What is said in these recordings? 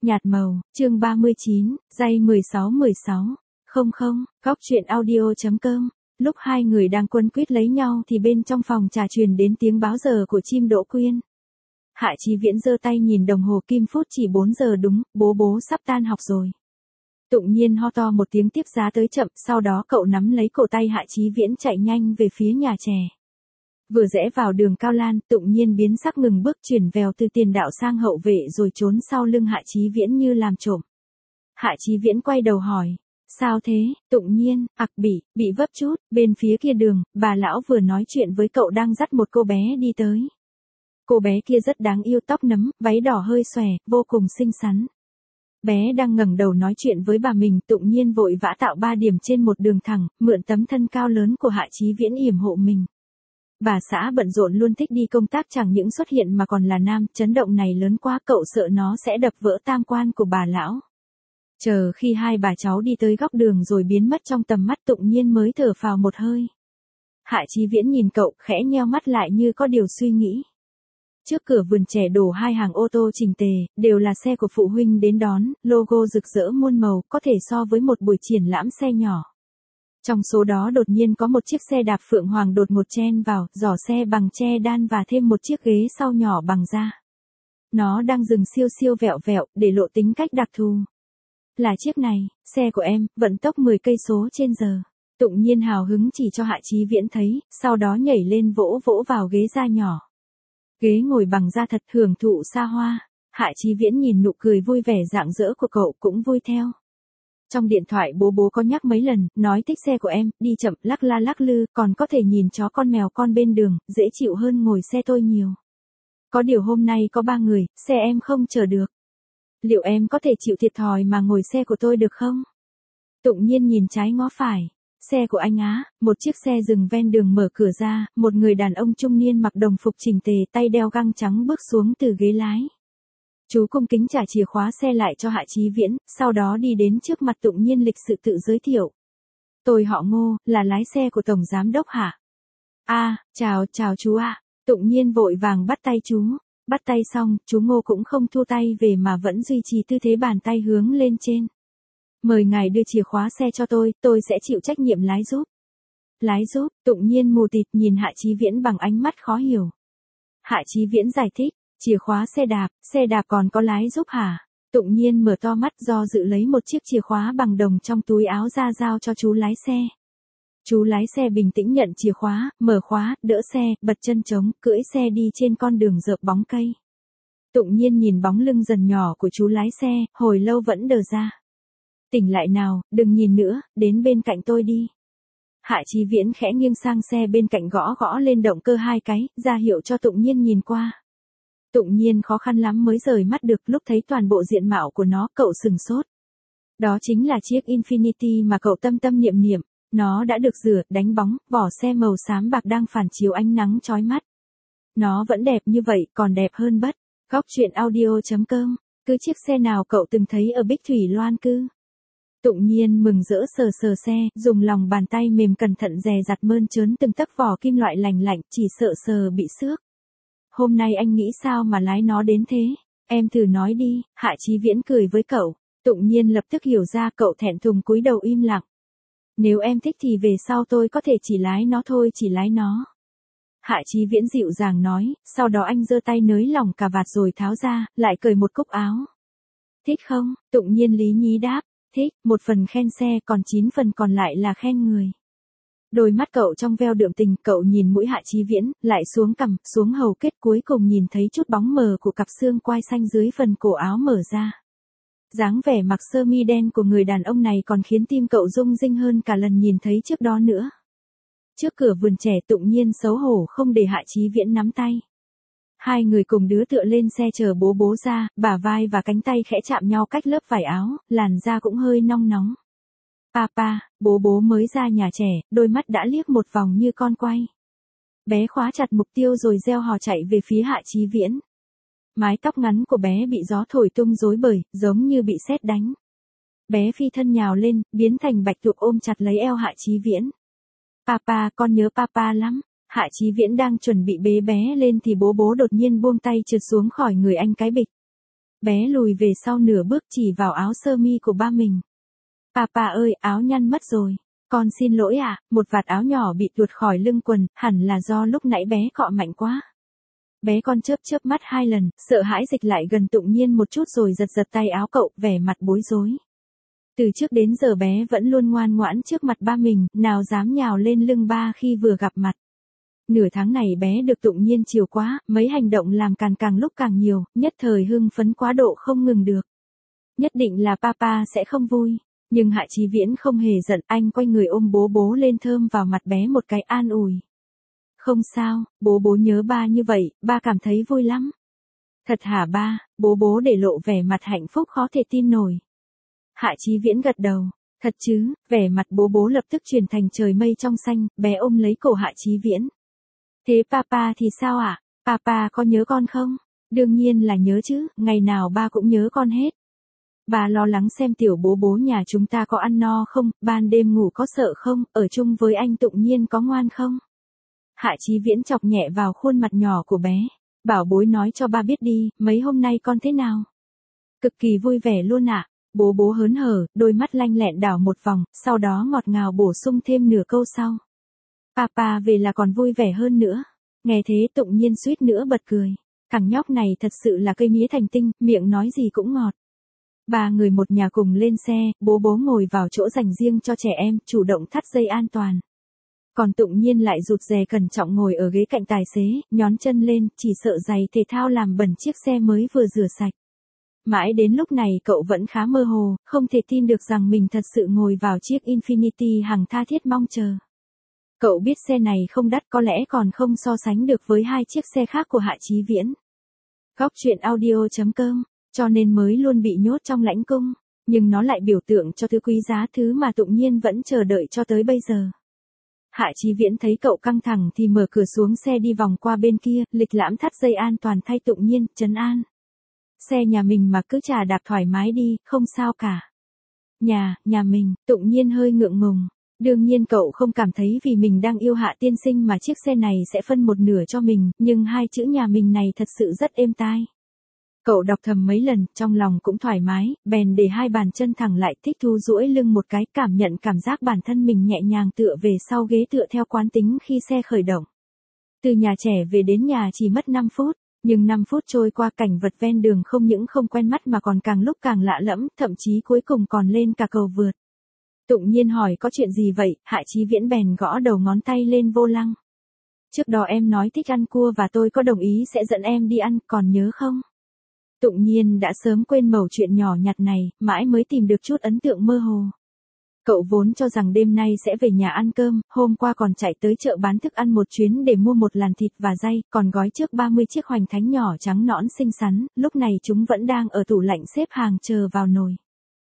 nhạt màu, chương 39, giây 16. Góc truyện audio.com. Lúc hai người đang quấn quýt lấy nhau thì bên trong phòng trà truyền đến tiếng báo giờ của chim Đỗ Quyên. Hạ Chí Viễn giơ tay nhìn đồng hồ kim phút chỉ 4 giờ đúng, bố sắp tan học rồi. Tụng Nhiên ho to một tiếng tiếp giá tới chậm, sau đó cậu nắm lấy cổ tay Hạ Chí Viễn chạy nhanh về phía nhà trẻ. Vừa rẽ vào đường Cao Lan, Tụng Nhiên biến sắc ngừng bước chuyển vèo từ tiền đạo sang hậu vệ rồi trốn sau lưng Hạ Chí Viễn như làm trộm. Hạ Chí Viễn quay đầu hỏi, sao thế, Tụng Nhiên, bị vấp chút, bên phía kia đường, bà lão vừa nói chuyện với cậu đang dắt một cô bé đi tới. Cô bé kia rất đáng yêu, tóc nấm, váy đỏ hơi xòe, vô cùng xinh xắn. Bé đang ngẩng đầu nói chuyện với bà mình, Tụng Nhiên vội vã tạo 3 điểm trên một đường thẳng, mượn tấm thân cao lớn của Hạ Chí Viễn yểm hộ mình. Bà xã bận rộn luôn thích đi công tác chẳng những xuất hiện mà còn là nam, chấn động này lớn quá cậu sợ nó sẽ đập vỡ tam quan của bà lão. Chờ khi hai bà cháu đi tới góc đường rồi biến mất trong tầm mắt Tụng Nhiên mới thở phào một hơi. Hạ Chí Viễn nhìn cậu khẽ nheo mắt lại như có điều suy nghĩ. Trước cửa vườn trẻ đổ 2 hàng ô tô chỉnh tề, đều là xe của phụ huynh đến đón, logo rực rỡ muôn màu, có thể so với một buổi triển lãm xe nhỏ. Trong số đó đột nhiên có một chiếc xe đạp Phượng Hoàng đột ngột chen vào, giỏ xe bằng tre đan và thêm một chiếc ghế sau nhỏ bằng da. Nó đang dừng siêu vẹo vẹo, để lộ tính cách đặc thù. Là chiếc này, xe của em, vận tốc 10 cây số trên giờ. Tụng Nhiên hào hứng chỉ cho Hạ Chí Viễn thấy, sau đó nhảy lên vỗ vào ghế da nhỏ. Ghế ngồi bằng da thật hưởng thụ xa hoa. Hạ Chí Viễn nhìn nụ cười vui vẻ rạng rỡ của cậu cũng vui theo. Trong điện thoại bố có nhắc mấy lần, nói thích xe của em, đi chậm, lắc la lắc lư, còn có thể nhìn chó con mèo con bên đường, dễ chịu hơn ngồi xe tôi nhiều. Có điều hôm nay có 3 người, xe em không chở được. Liệu em có thể chịu thiệt thòi mà ngồi xe của tôi được không? Tụng Nhiên nhìn trái ngó phải. Xe của anh á, một chiếc xe dừng ven đường mở cửa ra, một người đàn ông trung niên mặc đồng phục chỉnh tề tay đeo găng trắng bước xuống từ ghế lái. Chú cung kính trả chìa khóa xe lại cho Hạ Chí Viễn, sau đó đi đến trước mặt Tụng Nhiên lịch sự tự giới thiệu. Tôi họ Ngô, là lái xe của Tổng Giám Đốc hả? Chào chú ạ. Tụng Nhiên vội vàng bắt tay chú. Bắt tay xong, chú Ngô cũng không thua tay về mà vẫn duy trì tư thế bàn tay hướng lên trên. Mời ngài đưa chìa khóa xe cho tôi sẽ chịu trách nhiệm lái giúp. Lái giúp, Tụng Nhiên mù tịt nhìn Hạ Chí Viễn bằng ánh mắt khó hiểu. Hạ Chí Viễn giải thích, chìa khóa xe đạp còn có lái giúp hả? Tụng Nhiên mở to mắt do dự lấy một chiếc chìa khóa bằng đồng trong túi áo ra giao cho chú lái xe. Chú lái xe bình tĩnh nhận chìa khóa, mở khóa, đỡ xe, bật chân trống, cưỡi xe đi trên con đường rợp bóng cây. Tụng Nhiên nhìn bóng lưng dần nhỏ của chú lái xe, hồi lâu vẫn đờ ra. Tỉnh lại nào, đừng nhìn nữa, đến bên cạnh tôi đi. Hạ Chí Viễn khẽ nghiêng sang xe bên cạnh gõ lên động cơ 2 cái, ra hiệu cho Tụng Nhiên nhìn qua. Tụng Nhiên khó khăn lắm mới rời mắt được, lúc thấy toàn bộ diện mạo của nó, cậu sừng sốt. Đó chính là chiếc Infiniti mà cậu tâm niệm. Nó đã được rửa, đánh bóng, vỏ xe màu xám bạc đang phản chiếu ánh nắng chói mắt. Nó vẫn đẹp như vậy, còn đẹp hơn bất. Góc truyện audio.com. Cứ chiếc xe nào cậu từng thấy ở Bích Thủy Loan cư? Tụng Nhiên mừng rỡ sờ xe, dùng lòng bàn tay mềm cẩn thận dè dặt mơn trớn từng tấc vỏ kim loại lành lạnh, chỉ sợ sờ bị xước. Hôm nay anh nghĩ sao mà lái nó đến thế? Em thử nói đi. Hạ Chí Viễn cười với cậu. Tụng Nhiên lập tức hiểu ra, cậu thẹn thùng cúi đầu im lặng. Nếu em thích thì về sau tôi có thể chỉ lái nó thôi, chỉ lái nó. Hạ Chí Viễn dịu dàng nói, sau đó anh giơ tay nới lỏng cà vạt rồi tháo ra, lại cởi một cúc áo. Thích không? Tụng Nhiên lý nhí đáp, thích, 1 phần khen xe còn 9 phần còn lại là khen người. Đôi mắt cậu trong veo đượm tình, cậu nhìn mũi Hạ Chí Viễn, lại xuống cằm, xuống hầu kết, cuối cùng nhìn thấy chút bóng mờ của cặp xương quai xanh dưới phần cổ áo mở ra. Dáng vẻ mặc sơ mi đen của người đàn ông này còn khiến tim cậu rung rinh hơn cả lần nhìn thấy trước đó nữa. Trước cửa vườn trẻ Tụng Nhiên xấu hổ không để Hạ Chí Viễn nắm tay. Hai người cùng đứa tựa lên xe chờ bố ra, bả vai và cánh tay khẽ chạm nhau cách lớp vải áo, làn da cũng hơi nong nóng. Papa, bố mới ra nhà trẻ, đôi mắt đã liếc một vòng như con quay. Bé khóa chặt mục tiêu rồi reo hò chạy về phía Hạ Chí Viễn. Mái tóc ngắn của bé bị gió thổi tung rối bời, giống như bị sét đánh. Bé phi thân nhào lên, biến thành bạch tuộc ôm chặt lấy eo Hạ Chí Viễn. Papa, con nhớ papa lắm. Hạ Chí Viễn đang chuẩn bị bế bé lên thì bố đột nhiên buông tay trượt xuống khỏi người anh cái bịch. Bé lùi về sau nửa bước chỉ vào áo sơ mi của ba mình. Papa ơi, áo nhăn mất rồi. Con xin lỗi ạ, một vạt áo nhỏ bị tuột khỏi lưng quần, hẳn là do lúc nãy bé cọ mạnh quá. Bé con chớp chớp mắt 2 lần, sợ hãi dịch lại gần Tụng Nhiên một chút rồi giật giật tay áo cậu, vẻ mặt bối rối. Từ trước đến giờ bé vẫn luôn ngoan ngoãn trước mặt ba mình, nào dám nhào lên lưng ba khi vừa gặp mặt. Nửa tháng này bé được Tụng Nhiên chiều quá, mấy hành động làm càng lúc càng nhiều, nhất thời hưng phấn quá độ không ngừng được. Nhất định là papa sẽ không vui. Nhưng Hạ Chí Viễn không hề giận, anh quay người ôm bố bố lên thơm vào mặt bé một cái an ủi. Không sao, bố bố nhớ ba như vậy, ba cảm thấy vui lắm. Thật hả ba, bố bố để lộ vẻ mặt hạnh phúc khó thể tin nổi. Hạ Chí Viễn gật đầu, thật chứ, vẻ mặt bố bố lập tức chuyển thành trời mây trong xanh, bé ôm lấy cổ Hạ Chí Viễn. Thế papa thì sao ạ? Papa có nhớ con không? Đương nhiên là nhớ chứ, ngày nào ba cũng nhớ con hết. Bà lo lắng xem tiểu bố bố nhà chúng ta có ăn no không, ban đêm ngủ có sợ không, ở chung với anh Tụng Nhiên có ngoan không? Hạ Chí Viễn chọc nhẹ vào khuôn mặt nhỏ của bé. Bảo bối nói cho ba biết đi, mấy hôm nay con thế nào? Cực kỳ vui vẻ luôn ạ. Bố bố hớn hở, đôi mắt lanh lẹn đảo một vòng, sau đó ngọt ngào bổ sung thêm nửa câu sau. Papa về là còn vui vẻ hơn nữa. Nghe thế Tụng Nhiên suýt nữa bật cười. Thằng nhóc này thật sự là cây mía thành tinh, miệng nói gì cũng ngọt. Ba người một nhà cùng lên xe, bố bố ngồi vào chỗ dành riêng cho trẻ em, chủ động thắt dây an toàn. Còn Tụng Nhiên lại rụt rè cẩn trọng ngồi ở ghế cạnh tài xế, nhón chân lên, chỉ sợ giày thể thao làm bẩn chiếc xe mới vừa rửa sạch. Mãi đến lúc này cậu vẫn khá mơ hồ, không thể tin được rằng mình thật sự ngồi vào chiếc Infiniti hằng tha thiết mong chờ. Cậu biết xe này không đắt, có lẽ còn không so sánh được với 2 chiếc xe khác của Hạ Chí Viễn. Góc truyện audio.com, cho nên mới luôn bị nhốt trong lãnh cung, nhưng nó lại biểu tượng cho thứ quý giá, thứ mà Tụng Nhiên vẫn chờ đợi cho tới bây giờ. Hạ Chí Viễn thấy cậu căng thẳng thì mở cửa xuống xe đi vòng qua bên kia, lịch lãm thắt dây an toàn thay Tụng Nhiên, trấn an. Xe nhà mình mà cứ chà đạp thoải mái đi, không sao cả. Nhà mình, Tụng Nhiên hơi ngượng ngùng. Đương nhiên cậu không cảm thấy vì mình đang yêu Hạ tiên sinh mà chiếc xe này sẽ phân một nửa cho mình, nhưng 2 chữ nhà mình này thật sự rất êm tai. Cậu đọc thầm mấy lần, trong lòng cũng thoải mái, bèn để 2 bàn chân thẳng lại, thích thú duỗi lưng một cái, cảm nhận cảm giác bản thân mình nhẹ nhàng tựa về sau ghế tựa theo quán tính khi xe khởi động. Từ nhà trẻ về đến nhà chỉ mất 5 phút, nhưng 5 phút trôi qua cảnh vật ven đường không những không quen mắt mà còn càng lúc càng lạ lẫm, thậm chí cuối cùng còn lên cả cầu vượt. Tụng Nhiên hỏi có chuyện gì vậy, Hạ Chí Viễn bèn gõ đầu ngón tay lên vô lăng. Trước đó em nói thích ăn cua và tôi có đồng ý sẽ dẫn em đi ăn, còn nhớ không? Tụng Nhiên đã sớm quên mẩu chuyện nhỏ nhặt này, mãi mới tìm được chút ấn tượng mơ hồ. Cậu vốn cho rằng đêm nay sẽ về nhà ăn cơm, hôm qua còn chạy tới chợ bán thức ăn một chuyến để mua một làn thịt và dây, còn gói trước 30 chiếc hoành thánh nhỏ trắng nõn xinh xắn, lúc này chúng vẫn đang ở tủ lạnh xếp hàng chờ vào nồi.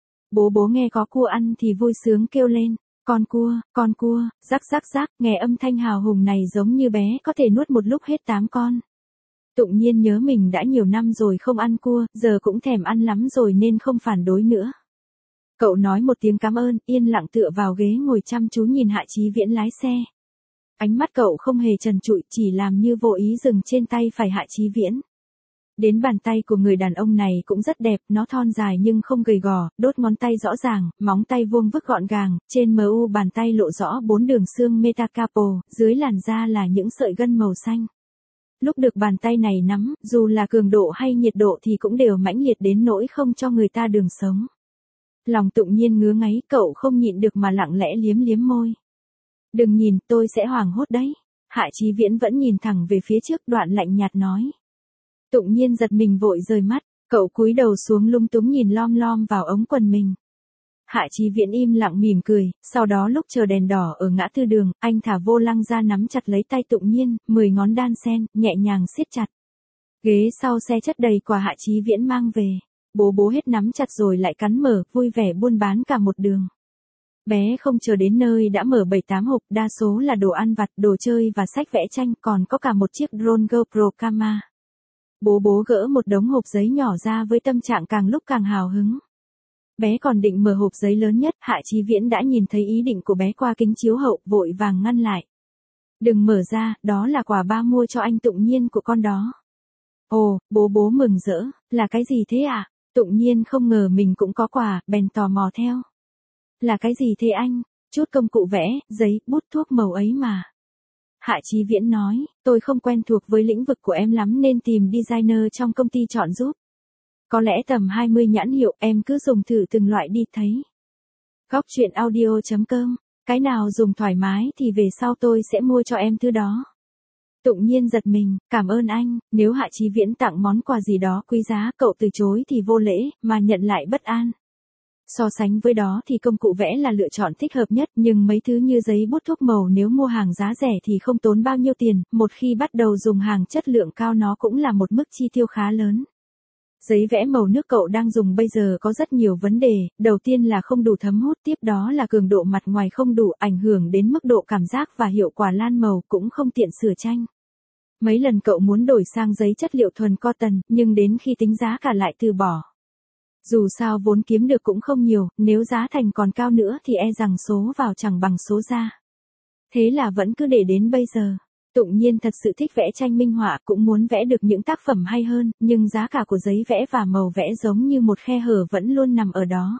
Bố nghe có cua ăn thì vui sướng kêu lên, con cua, rắc rắc rắc, nghe âm thanh hào hùng này giống như bé có thể nuốt một lúc hết 8 con. Tụng Nhiên nhớ mình đã nhiều năm rồi không ăn cua, giờ cũng thèm ăn lắm rồi nên không phản đối nữa. Cậu nói một tiếng cảm ơn, yên lặng tựa vào ghế ngồi chăm chú nhìn Hạ Chí Viễn lái xe. Ánh mắt cậu không hề trần trụi, chỉ làm như vô ý dừng trên tay phải Hạ Chí Viễn. Đến bàn tay của người đàn ông này cũng rất đẹp, nó thon dài nhưng không gầy gò, đốt ngón tay rõ ràng, móng tay vuông vức gọn gàng, trên mu bàn tay lộ rõ 4 đường xương metacarpal, dưới làn da là những sợi gân màu xanh. Lúc được bàn tay này nắm, dù là cường độ hay nhiệt độ thì cũng đều mãnh liệt đến nỗi không cho người ta đường sống. Lòng Tụng Nhiên ngứa ngáy, cậu không nhịn được mà lặng lẽ liếm môi. Đừng nhìn, tôi sẽ hoảng hốt đấy. Hạ Chí Viễn vẫn nhìn thẳng về phía trước, đoạn lạnh nhạt nói. Tụng Nhiên giật mình vội rời mắt, cậu cúi đầu xuống lung túng nhìn lom lom vào ống quần mình. Hạ Chí Viễn im lặng mỉm cười, sau đó lúc chờ đèn đỏ ở ngã tư đường, anh thả vô lăng ra nắm chặt lấy tay Tụng Nhiên, 10 ngón đan sen, nhẹ nhàng siết chặt. Ghế sau xe chất đầy quà Hạ Chí Viễn mang về. Bố hết nắm chặt rồi lại cắn mở, vui vẻ buôn bán cả một đường. Bé không chờ đến nơi đã mở 7-8 hộp, đa số là đồ ăn vặt, đồ chơi và sách vẽ tranh, còn có cả một chiếc drone GoPro Kama. Bố gỡ một đống hộp giấy nhỏ ra với tâm trạng càng lúc càng hào hứng. Bé còn định mở hộp giấy lớn nhất, Hạ Chí Viễn đã nhìn thấy ý định của bé qua kính chiếu hậu, vội vàng ngăn lại. Đừng mở ra, đó là quà ba mua cho anh Tụng Nhiên của con đó. Ồ, bố mừng rỡ, là cái gì thế ạ? Tụng Nhiên không ngờ mình cũng có quà, bèn tò mò theo. Là cái gì thế anh? Chút công cụ vẽ, giấy, bút thuốc màu ấy mà. Hạ Chí Viễn nói, tôi không quen thuộc với lĩnh vực của em lắm nên tìm designer trong công ty chọn giúp. Có lẽ tầm 20 nhãn hiệu em cứ dùng thử từng loại đi thấy. Góc truyện audio.com, cái nào dùng thoải mái thì về sau tôi sẽ mua cho em thứ đó. Tụng Nhiên giật mình, cảm ơn anh, nếu Hạ Chí Viễn tặng món quà gì đó quý giá cậu từ chối thì vô lễ, mà nhận lại bất an. So sánh với đó thì công cụ vẽ là lựa chọn thích hợp nhất, nhưng mấy thứ như giấy bút thuốc màu nếu mua hàng giá rẻ thì không tốn bao nhiêu tiền, một khi bắt đầu dùng hàng chất lượng cao nó cũng là một mức chi tiêu khá lớn. Giấy vẽ màu nước cậu đang dùng bây giờ có rất nhiều vấn đề, đầu tiên là không đủ thấm hút, tiếp đó là cường độ mặt ngoài không đủ, ảnh hưởng đến mức độ cảm giác và hiệu quả lan màu, cũng không tiện sửa tranh. Mấy lần cậu muốn đổi sang giấy chất liệu thuần cotton, nhưng đến khi tính giá cả lại từ bỏ. Dù sao vốn kiếm được cũng không nhiều, nếu giá thành còn cao nữa thì e rằng số vào chẳng bằng số ra. Thế là vẫn cứ để đến bây giờ. Tụng Nhiên thật sự thích vẽ tranh minh họa, cũng muốn vẽ được những tác phẩm hay hơn, nhưng giá cả của giấy vẽ và màu vẽ giống như một khe hở vẫn luôn nằm ở đó.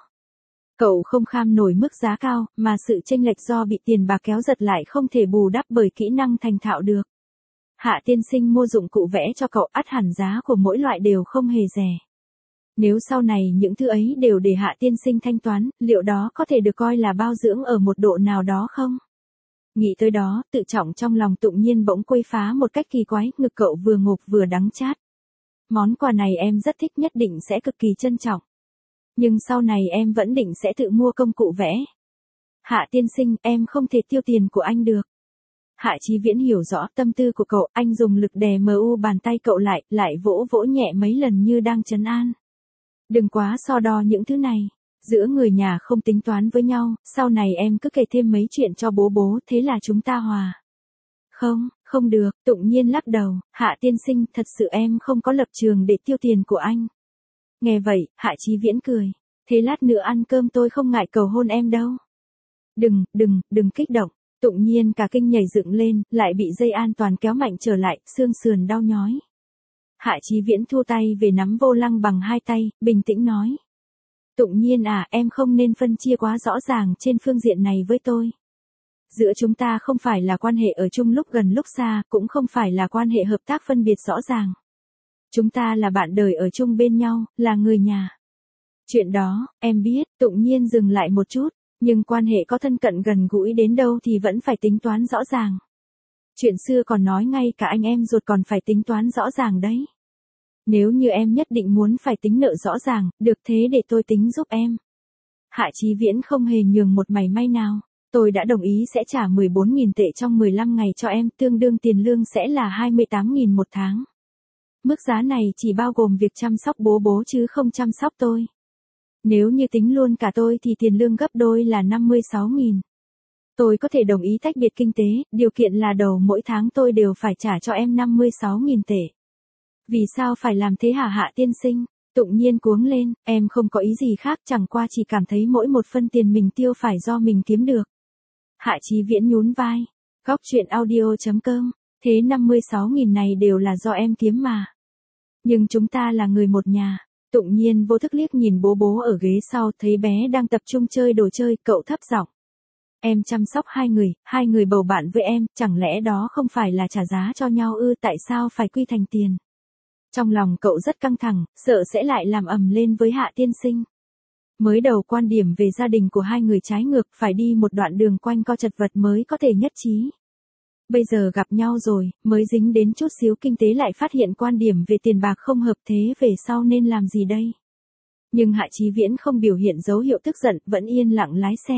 Cậu không kham nổi mức giá cao, mà sự chênh lệch do bị tiền bạc kéo giật lại không thể bù đắp bởi kỹ năng thành thạo được. Hạ tiên sinh mua dụng cụ vẽ cho cậu, ắt hẳn giá của mỗi loại đều không hề rẻ. Nếu sau này những thứ ấy đều để Hạ tiên sinh thanh toán, liệu đó có thể được coi là bao dưỡng ở một độ nào đó không? Nghĩ tới đó, tự trọng trong lòng Tụng Nhiên bỗng quấy phá một cách kỳ quái, ngực cậu vừa ngộp vừa đắng chát. Món quà này em rất thích, nhất định sẽ cực kỳ trân trọng. Nhưng sau này em vẫn định sẽ tự mua công cụ vẽ. Hạ tiên sinh, em không thể tiêu tiền của anh được. Hạ Chí Viễn hiểu rõ tâm tư của cậu, anh dùng lực đè bàn tay cậu lại vỗ vỗ nhẹ mấy lần như đang trấn an. Đừng quá so đo những thứ này. Giữa người nhà không tính toán với nhau, sau này em cứ kể thêm mấy chuyện cho bố, thế là chúng ta hòa. Không được, Tụng Nhiên lắc đầu, Hạ tiên sinh, thật sự em không có lập trường để tiêu tiền của anh. Nghe vậy, Hạ Chí Viễn cười. Thế lát nữa ăn cơm tôi không ngại cầu hôn em đâu. Đừng kích động. Tụng Nhiên cả kinh nhảy dựng lên, lại bị dây an toàn kéo mạnh trở lại, xương sườn đau nhói. Hạ Chí Viễn thu tay về nắm vô lăng bằng hai tay, bình tĩnh nói. Tụng Nhiên à, em không nên phân chia quá rõ ràng trên phương diện này với tôi. Giữa chúng ta không phải là quan hệ ở chung lúc gần lúc xa, cũng không phải là quan hệ hợp tác phân biệt rõ ràng. Chúng ta là bạn đời ở chung bên nhau, là người nhà. Chuyện đó, em biết, Tụng Nhiên dừng lại một chút, nhưng quan hệ có thân cận gần gũi đến đâu thì vẫn phải tính toán rõ ràng. Chuyện xưa còn nói ngay cả anh em ruột còn phải tính toán rõ ràng đấy. Nếu như em nhất định muốn phải tính nợ rõ ràng, được thế để tôi tính giúp em. Hạ Chí Viễn không hề nhường một mảy may nào. Tôi đã đồng ý sẽ trả 14.000 tệ trong 15 ngày cho em, tương đương tiền lương sẽ là 28.000 một tháng. Mức giá này chỉ bao gồm việc chăm sóc bố chứ không chăm sóc tôi. Nếu như tính luôn cả tôi thì tiền lương gấp đôi là 56.000. Tôi có thể đồng ý tách biệt kinh tế, điều kiện là đầu mỗi tháng tôi đều phải trả cho em 56.000 tệ. Vì sao phải làm thế hả Hạ tiên sinh? Tụng Nhiên cuống lên, em không có ý gì khác, chẳng qua chỉ cảm thấy mỗi một phân tiền mình tiêu phải do mình kiếm được. Hạ Chí Viễn nhún vai. Góc truyện audio.com, thế 56.000 này đều là do em kiếm mà. Nhưng chúng ta là người một nhà. Tụng Nhiên vô thức liếc nhìn bố ở ghế sau, thấy bé đang tập trung chơi đồ chơi, cậu thấp giọng. Em chăm sóc hai người bầu bạn với em, chẳng lẽ đó không phải là trả giá cho nhau ư, tại sao phải quy thành tiền? Trong lòng cậu rất căng thẳng, sợ sẽ lại làm ầm lên với Hạ tiên sinh. Mới đầu quan điểm về gia đình của hai người trái ngược, phải đi một đoạn đường quanh co chật vật mới có thể nhất trí. Bây giờ gặp nhau rồi, mới dính đến chút xíu kinh tế lại phát hiện quan điểm về tiền bạc không hợp, thế về sau nên làm gì đây? Nhưng Hạ Chí Viễn không biểu hiện dấu hiệu tức giận, vẫn yên lặng lái xe.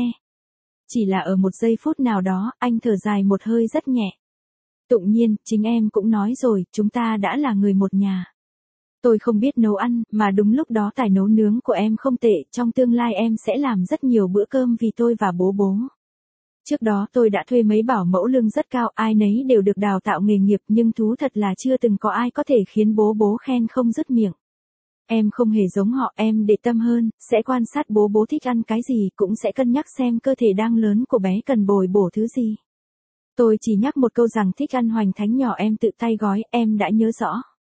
Chỉ là ở một giây phút nào đó, anh thở dài một hơi rất nhẹ. Tụng Nhiên, chính em cũng nói rồi, chúng ta đã là người một nhà. Tôi không biết nấu ăn, mà đúng lúc đó tài nấu nướng của em không tệ, trong tương lai em sẽ làm rất nhiều bữa cơm vì tôi và bố. Trước đó tôi đã thuê mấy bảo mẫu lương rất cao, ai nấy đều được đào tạo nghề nghiệp, nhưng thú thật là chưa từng có ai có thể khiến bố khen không dứt miệng. Em không hề giống họ, em để tâm hơn, sẽ quan sát bố thích ăn cái gì, cũng sẽ cân nhắc xem cơ thể đang lớn của bé cần bồi bổ thứ gì. Tôi chỉ nhắc một câu rằng thích ăn hoành thánh nhỏ em tự tay gói, em đã nhớ rõ.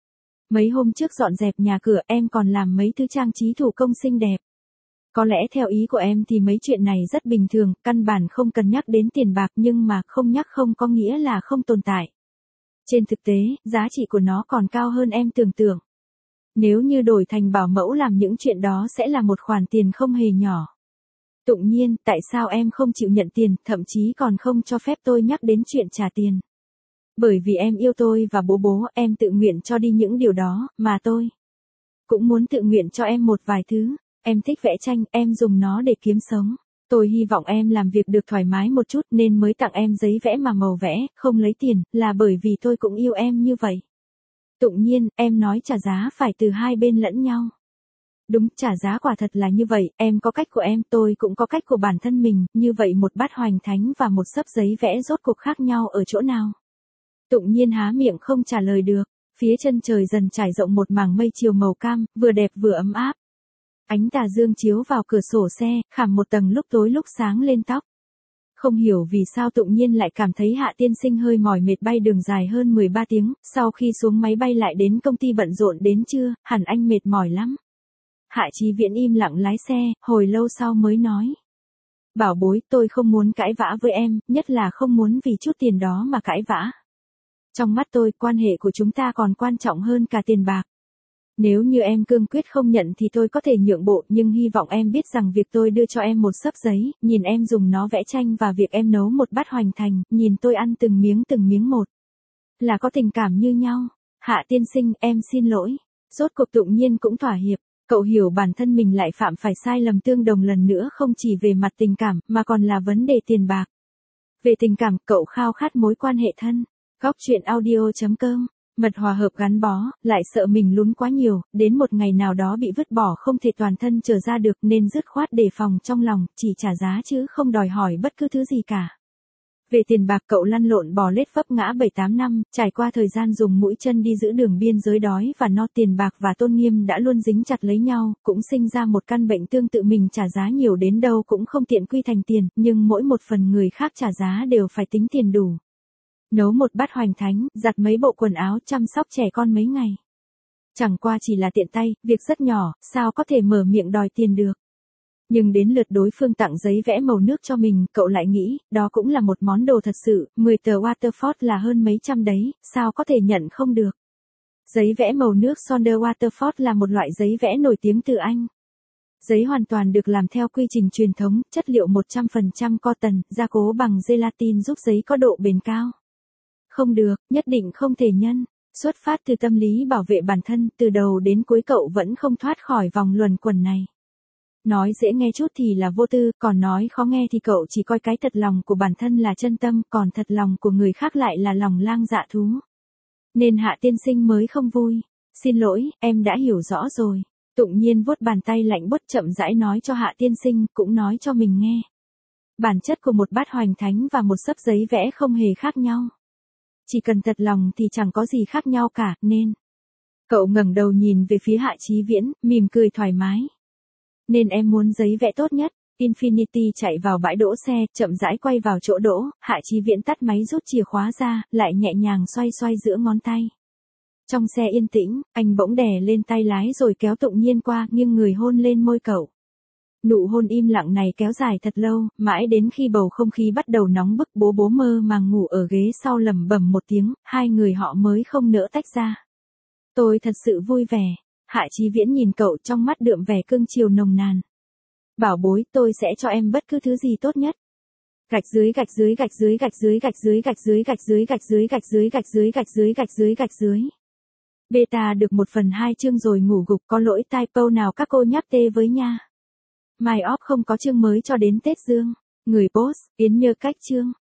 Mấy hôm trước dọn dẹp nhà cửa em còn làm mấy thứ trang trí thủ công xinh đẹp. Có lẽ theo ý của em thì mấy chuyện này rất bình thường, căn bản không cần nhắc đến tiền bạc nhưng mà không nhắc không có nghĩa là không tồn tại. Trên thực tế, giá trị của nó còn cao hơn em tưởng tượng. Nếu như đổi thành bảo mẫu làm những chuyện đó sẽ là một khoản tiền không hề nhỏ. Tụng Nhiên, tại sao em không chịu nhận tiền, thậm chí còn không cho phép tôi nhắc đến chuyện trả tiền? Bởi vì em yêu tôi và bố, em tự nguyện cho đi những điều đó, mà tôi cũng muốn tự nguyện cho em một vài thứ. Em thích vẽ tranh, em dùng nó để kiếm sống. Tôi hy vọng em làm việc được thoải mái một chút nên mới tặng em giấy vẽ mà màu vẽ, không lấy tiền, là bởi vì tôi cũng yêu em như vậy. Tụng Nhiên, em nói trả giá phải từ hai bên lẫn nhau. Đúng, trả giá quả thật là như vậy, em có cách của em, tôi cũng có cách của bản thân mình, như vậy một bát hoành thánh và một xấp giấy vẽ rốt cuộc khác nhau ở chỗ nào? Tụng Nhiên há miệng không trả lời được, phía chân trời dần trải rộng một mảng mây chiều màu cam, vừa đẹp vừa ấm áp. Ánh tà dương chiếu vào cửa sổ xe, khảm một tầng lúc tối lúc sáng lên tóc. Không hiểu vì sao Tụng Nhiên lại cảm thấy Hạ tiên sinh hơi mỏi mệt bay đường dài hơn 13 tiếng, sau khi xuống máy bay lại đến công ty bận rộn đến trưa, hẳn anh mệt mỏi lắm. Hạ Chí Viễn im lặng lái xe, hồi lâu sau mới nói. Bảo bối, tôi không muốn cãi vã với em, nhất là không muốn vì chút tiền đó mà cãi vã. Trong mắt tôi, quan hệ của chúng ta còn quan trọng hơn cả tiền bạc. Nếu như em cương quyết không nhận thì tôi có thể nhượng bộ, nhưng hy vọng em biết rằng việc tôi đưa cho em một xấp giấy, nhìn em dùng nó vẽ tranh và việc em nấu một bát hoành thành, nhìn tôi ăn từng miếng một. Là có tình cảm như nhau. Hạ tiên sinh, em xin lỗi. Rốt cuộc Tụng Nhiên cũng thỏa hiệp. Cậu hiểu bản thân mình lại phạm phải sai lầm tương đồng lần nữa, không chỉ về mặt tình cảm, mà còn là vấn đề tiền bạc. Về tình cảm, cậu khao khát mối quan hệ thân. Góc truyện audio.com. Mật hòa hợp gắn bó, lại sợ mình lún quá nhiều, đến một ngày nào đó bị vứt bỏ không thể toàn thân trở ra được nên dứt khoát đề phòng trong lòng, chỉ trả giá chứ không đòi hỏi bất cứ thứ gì cả. Về tiền bạc, cậu lăn lộn bò lết vấp ngã 7-8 năm, trải qua thời gian dùng mũi chân đi giữ đường biên giới đói và no, tiền bạc và tôn nghiêm đã luôn dính chặt lấy nhau, cũng sinh ra một căn bệnh tương tự, mình trả giá nhiều đến đâu cũng không tiện quy thành tiền, nhưng mỗi một phần người khác trả giá đều phải tính tiền đủ. Nấu một bát hoành thánh, giặt mấy bộ quần áo, chăm sóc trẻ con mấy ngày. Chẳng qua chỉ là tiện tay, việc rất nhỏ, sao có thể mở miệng đòi tiền được. Nhưng đến lượt đối phương tặng giấy vẽ màu nước cho mình, cậu lại nghĩ, đó cũng là một món đồ thật sự, 10 tờ Waterford là hơn mấy trăm đấy, sao có thể nhận không được. Giấy vẽ màu nước Sonder Waterford là một loại giấy vẽ nổi tiếng từ Anh. Giấy hoàn toàn được làm theo quy trình truyền thống, chất liệu 100% cotton, gia cố bằng gelatin giúp giấy có độ bền cao. Không được, nhất định không thể nhân. Xuất phát từ tâm lý bảo vệ bản thân, từ đầu đến cuối cậu vẫn không thoát khỏi vòng luẩn quẩn này. Nói dễ nghe chút thì là vô tư, còn nói khó nghe thì cậu chỉ coi cái thật lòng của bản thân là chân tâm, còn thật lòng của người khác lại là lòng lang dạ thú. Nên Hạ tiên sinh mới không vui. Xin lỗi, em đã hiểu rõ rồi. Tụng Nhiên vuốt bàn tay lạnh buốt chậm rãi nói cho Hạ tiên sinh, cũng nói cho mình nghe. Bản chất của một bát hoành thánh và một xấp giấy vẽ không hề khác nhau. Chỉ cần thật lòng thì chẳng có gì khác nhau cả, nên. Cậu ngẩng đầu nhìn về phía Hạ Chí Viễn, mỉm cười thoải mái. Nên em muốn giấy vẽ tốt nhất. Infinity chạy vào bãi đỗ xe, chậm rãi quay vào chỗ đỗ, Hạ Chí Viễn tắt máy rút chìa khóa ra, lại nhẹ nhàng xoay xoay giữa ngón tay. Trong xe yên tĩnh, anh bỗng đè lên tay lái rồi kéo Tụng Nhiên qua, nghiêng người hôn lên môi cậu. Nụ hôn im lặng này kéo dài thật lâu, mãi đến khi bầu không khí bắt đầu nóng bức, bố mơ màng ngủ ở ghế sau lẩm bẩm một tiếng, hai người họ mới không nỡ tách ra. Tôi thật sự vui vẻ. Hạ Chí Viễn nhìn cậu trong mắt đượm vẻ cưng chiều nồng nàn. Bảo bối, tôi sẽ cho em bất cứ thứ gì tốt nhất. Gạch dưới gạch dưới gạch dưới gạch dưới gạch dưới gạch dưới gạch dưới gạch dưới gạch dưới gạch dưới gạch dưới gạch dưới gạch dưới. Beta được 1/2 chương rồi, ngủ gục, có lỗi typo nào các cô nhắc tê với nha. My Off không có chương mới cho đến Tết Dương. Người post, Yến Nhơ cách chương.